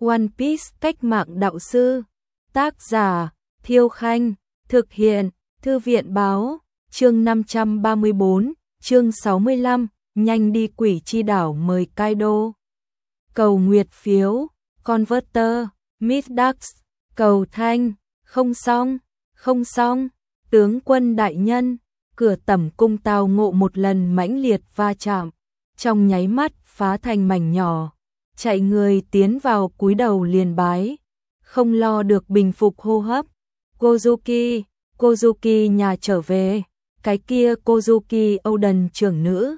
One Piece cách mạng đạo sư. Tác giả Thiêu Khanh. Thực hiện Thư viện Báo. Chương 534, chương 65, nhanh đi quỷ chi đảo mời Kaido. Cầu nguyệt phiếu, Converter, Midax, cầu thanh, không xong, tướng quân đại nhân, cửa tẩm cung tao ngộ một lần mãnh liệt va chạm, trong nháy mắt phá thành mảnh nhỏ, chạy người tiến vào cúi đầu liền bái, không lo được bình phục hô hấp. Kozuki nhà trở về, cái kia Kozuki Oden trưởng nữ,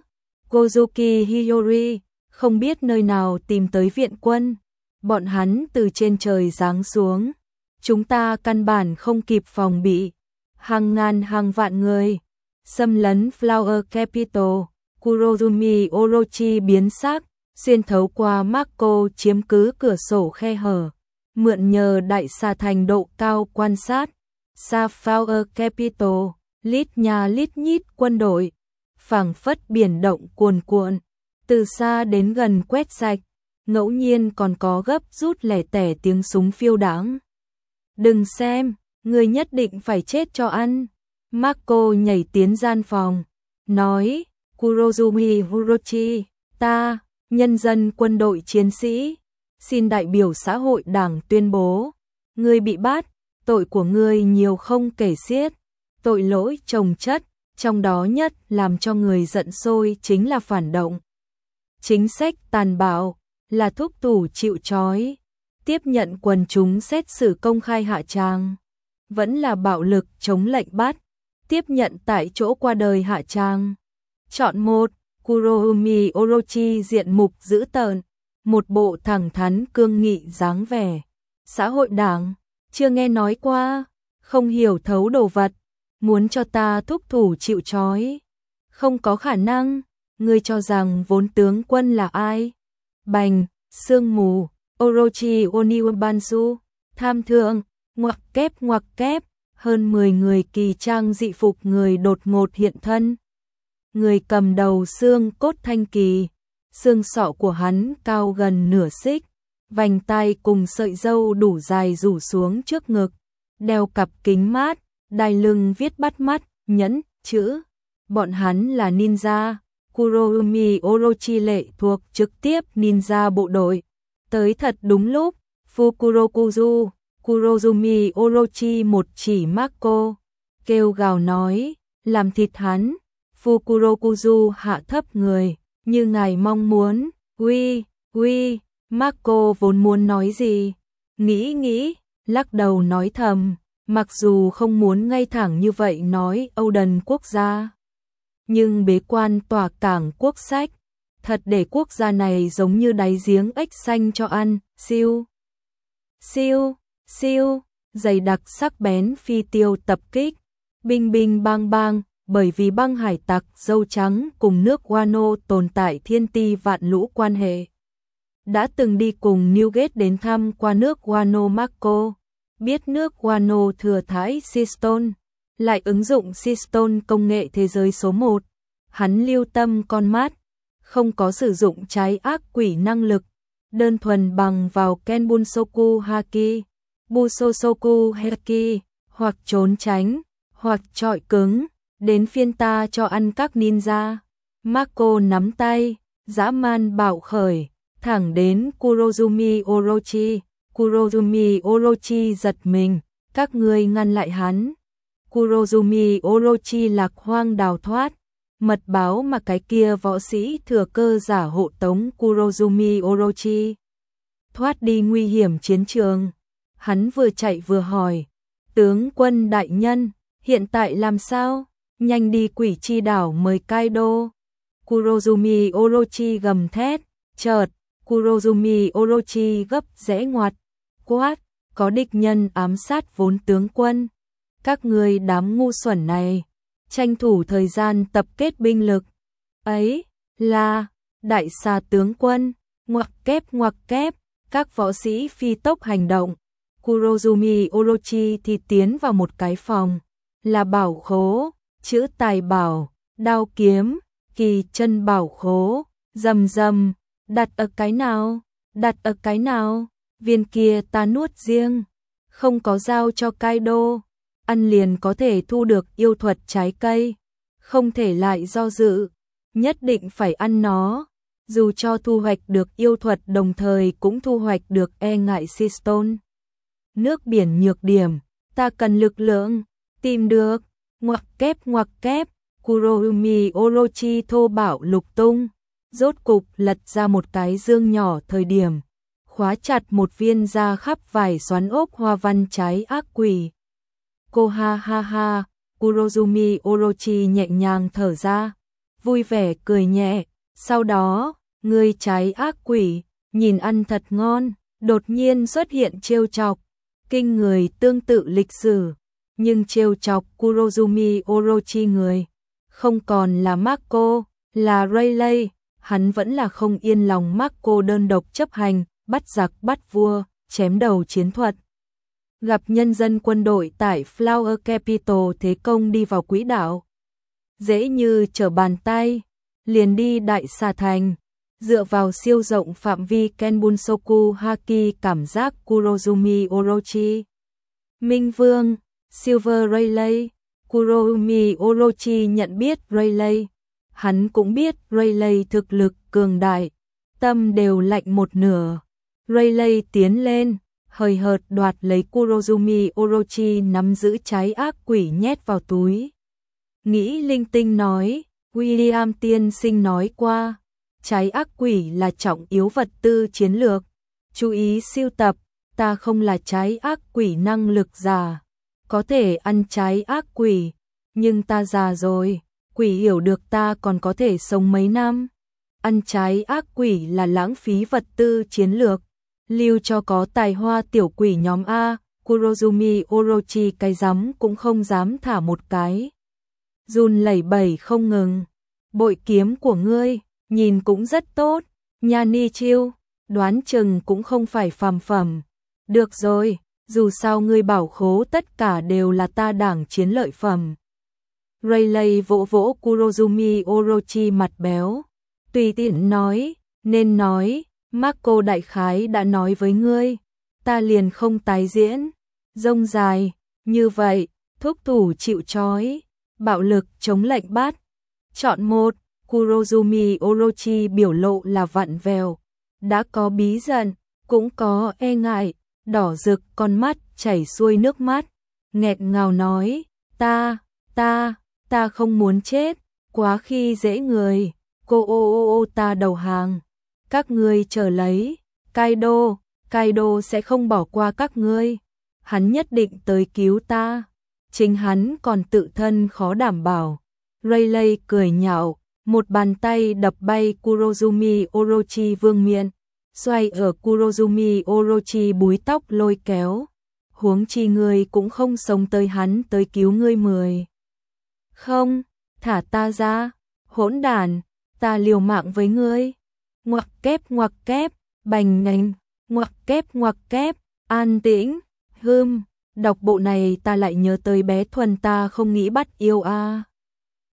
Kozuki Hiyori, không biết nơi nào tìm tới viện quân, bọn hắn từ trên trời giáng xuống, chúng ta căn bản không kịp phòng bị, hàng ngàn hàng vạn người, xâm lấn Flower Capital, Kurozumi Orochi biến sắc, xuyên thấu qua Marco chiếm cứ cửa sổ khe hở, mượn nhờ đại xà thành độ cao quan sát, xa Flower Capital, lít nhà lít nhít quân đội, phảng phất biển động cuồn cuộn, từ xa đến gần quét sạch, ngẫu nhiên còn có gấp rút lẻ tẻ tiếng súng phiêu đãng. Đừng xem, người nhất định phải chết cho ăn. Marco nhảy tiến gian phòng, nói, Kurozumi Orochi, ta, nhân dân quân đội chiến sĩ, xin đại biểu xã hội đảng tuyên bố, ngươi bị bắt, tội của ngươi nhiều không kể xiết, tội lỗi chồng chất, trong đó nhất làm cho người giận sôi chính là phản động. Chính sách tàn bạo, là thúc tủ chịu trói, tiếp nhận quần chúng xét xử công khai hạ tràng, vẫn là bạo lực chống lệnh bắt, tiếp nhận tại chỗ qua đời hạ tràng. Chọn một, Kurozumi Orochi diện mục dữ tợn, một bộ thẳng thắn cương nghị dáng vẻ. Xã hội đảng, chưa nghe nói qua, không hiểu thấu đồ vật, muốn cho ta thúc thủ chịu trói. Không có khả năng, ngươi cho rằng vốn tướng quân là ai? Bành, sương mù, Orochi Oniwabansu, tham thượng, ngoặc kép, hơn 10 người kỳ trang dị phục người đột ngột hiện thân. Người cầm đầu xương cốt thanh kỳ, xương sọ của hắn cao gần nửa xích, vành tai cùng sợi râu đủ dài rủ xuống trước ngực, đeo cặp kính mát, đai lưng viết bắt mắt, nhẫn, chữ. Bọn hắn là ninja, Kurozumi Orochi lệ thuộc trực tiếp ninja bộ đội. Tới thật đúng lúc, Fukurokuzu, Kurozumi Orochi một chỉ Marco, kêu gào nói, làm thịt hắn. Fukurokuzu hạ thấp người, như ngài mong muốn, uy, Marco vốn muốn nói gì, nghĩ, lắc đầu nói thầm, mặc dù không muốn ngay thẳng như vậy nói Oden quốc gia, nhưng bế quan tỏa cảng quốc sách, thật để quốc gia này giống như đáy giếng ếch xanh cho ăn, siêu, dày đặc sắc bén phi tiêu tập kích, bing bang, bởi vì băng hải tặc dâu trắng cùng nước Wano tồn tại thiên ti vạn lũ quan hệ. Đã từng đi cùng Newgate đến thăm qua nước Wano Marco, biết nước Wano thừa thãi Seastone, lại ứng dụng Seastone công nghệ thế giới số 1. Hắn lưu tâm con mắt, không có sử dụng trái ác quỷ năng lực, đơn thuần bằng vào Kenbunsoku Haki, Busosoku Haki, hoặc trốn tránh, hoặc trọi cứng, đến phiên ta cho ăn các ninja. Marco nắm tay, dã man bạo khởi, thẳng đến Kurozumi Orochi. Kurozumi Orochi giật mình, các ngươi ngăn lại hắn. Kurozumi Orochi lạc hoang đào thoát, mật báo mà cái kia võ sĩ thừa cơ giả hộ tống Kurozumi Orochi thoát đi nguy hiểm chiến trường. Hắn vừa chạy vừa hỏi, tướng quân đại nhân, hiện tại làm sao? Nhanh đi quỷ chi đảo mời Kaido. Kurozumi Orochi gầm thét, chợt, Kurozumi Orochi gấp rẽ ngoặt, quát, có địch nhân ám sát vốn tướng quân. Các ngươi đám ngu xuẩn này, tranh thủ thời gian tập kết binh lực. Ấy, là, đại xà tướng quân, ngoặc kép, các võ sĩ phi tốc hành động. Kurozumi Orochi thì tiến vào một cái phòng, là bảo khố, chữ tài bảo, đao kiếm, kỳ chân bảo khố, rầm, đặt ở cái nào, viên kia ta nuốt riêng, không có giao cho Kaido, ăn liền có thể thu được yêu thuật trái cây, không thể lại do dự, nhất định phải ăn nó, dù cho thu hoạch được yêu thuật đồng thời cũng thu hoạch được e ngại Seastone. Nước biển nhược điểm, ta cần lực lượng, tìm được, ngoặc kép, Kurohyume Orochi thô bạo lục tung, rốt cục lật ra một cái dương nhỏ thời điểm, khóa chặt một viên ra khắp vài xoắn ốc hoa văn trái ác quỷ. Cô ha ha ha, Kurohyume Orochi nhẹ nhàng thở ra, vui vẻ cười nhẹ, sau đó, người trái ác quỷ, nhìn ăn thật ngon, đột nhiên xuất hiện trêu chọc, kinh người tương tự lịch sử, nhưng trêu chọc Kurohyume Orochi người, không còn là Marco, là Rayleigh, hắn vẫn là không yên lòng Marco đơn độc chấp hành, bắt giặc bắt vua, chém đầu chiến thuật. Gặp nhân dân quân đội tại Flower Capital thế công đi vào quỹ đạo. Dễ như trở bàn tay, liền đi Đại Xà Thành, dựa vào siêu rộng phạm vi Kenbunsoku Haki cảm giác Kurohyume Orochi. Minh Vương, Silver Rayleigh, Kurohyume Orochi nhận biết Rayleigh, hắn cũng biết Rayleigh thực lực cường đại, tâm đều lạnh một nửa. Rayleigh tiến lên, hời hợt đoạt lấy Kurohyume Orochi nắm giữ trái ác quỷ nhét vào túi. Nghĩ linh tinh nói, William tiên sinh nói qua, trái ác quỷ là trọng yếu vật tư chiến lược, chú ý siêu tập, ta không là trái ác quỷ năng lực già, có thể ăn trái ác quỷ, nhưng ta già rồi, quỷ hiểu được ta còn có thể sống mấy năm. Ăn trái ác quỷ là lãng phí vật tư chiến lược, lưu cho có tài hoa tiểu quỷ nhóm A, Kurohyume Orochi cái rắm cũng không dám thả một cái. Run lẩy bẩy không ngừng, bội kiếm của ngươi, nhìn cũng rất tốt, nha ni chiêu, đoán chừng cũng không phải phàm phẩm. Được rồi, dù sao ngươi bảo khố tất cả đều là ta đảng chiến lợi phẩm. Rayleigh vỗ vỗ Kurohyume Orochi mặt béo, tùy tiện nói, nên nói, Marco đại khái đã nói với ngươi, ta liền không tái diễn, rông dài, như vậy, thúc thủ chịu trói, bạo lực chống lệnh bắt. Chọn một, Kurohyume Orochi biểu lộ là vặn vẹo, đã có bí giận, cũng có e ngại, đỏ rực con mắt chảy xuôi nước mắt, nghẹt ngào nói, ta không muốn chết, quá khi dễ người, cô ta đầu hàng, các ngươi chờ lấy, Kaido sẽ không bỏ qua các ngươi, hắn nhất định tới cứu ta, chính hắn còn tự thân khó đảm bảo. Rayleigh cười nhạo, một bàn tay đập bay Kurohyume Orochi vương miện, xoay ở Kurohyume Orochi búi tóc lôi kéo, huống chi ngươi cũng không sống tới hắn tới cứu ngươi 10. Không, thả ta ra, hỗn đản, ta liều mạng với ngươi. Ngoặc kép, bành nành, ngoặc kép, an tĩnh, đọc bộ này ta lại nhớ tới bé Thuần ta không nghĩ bắt yêu a.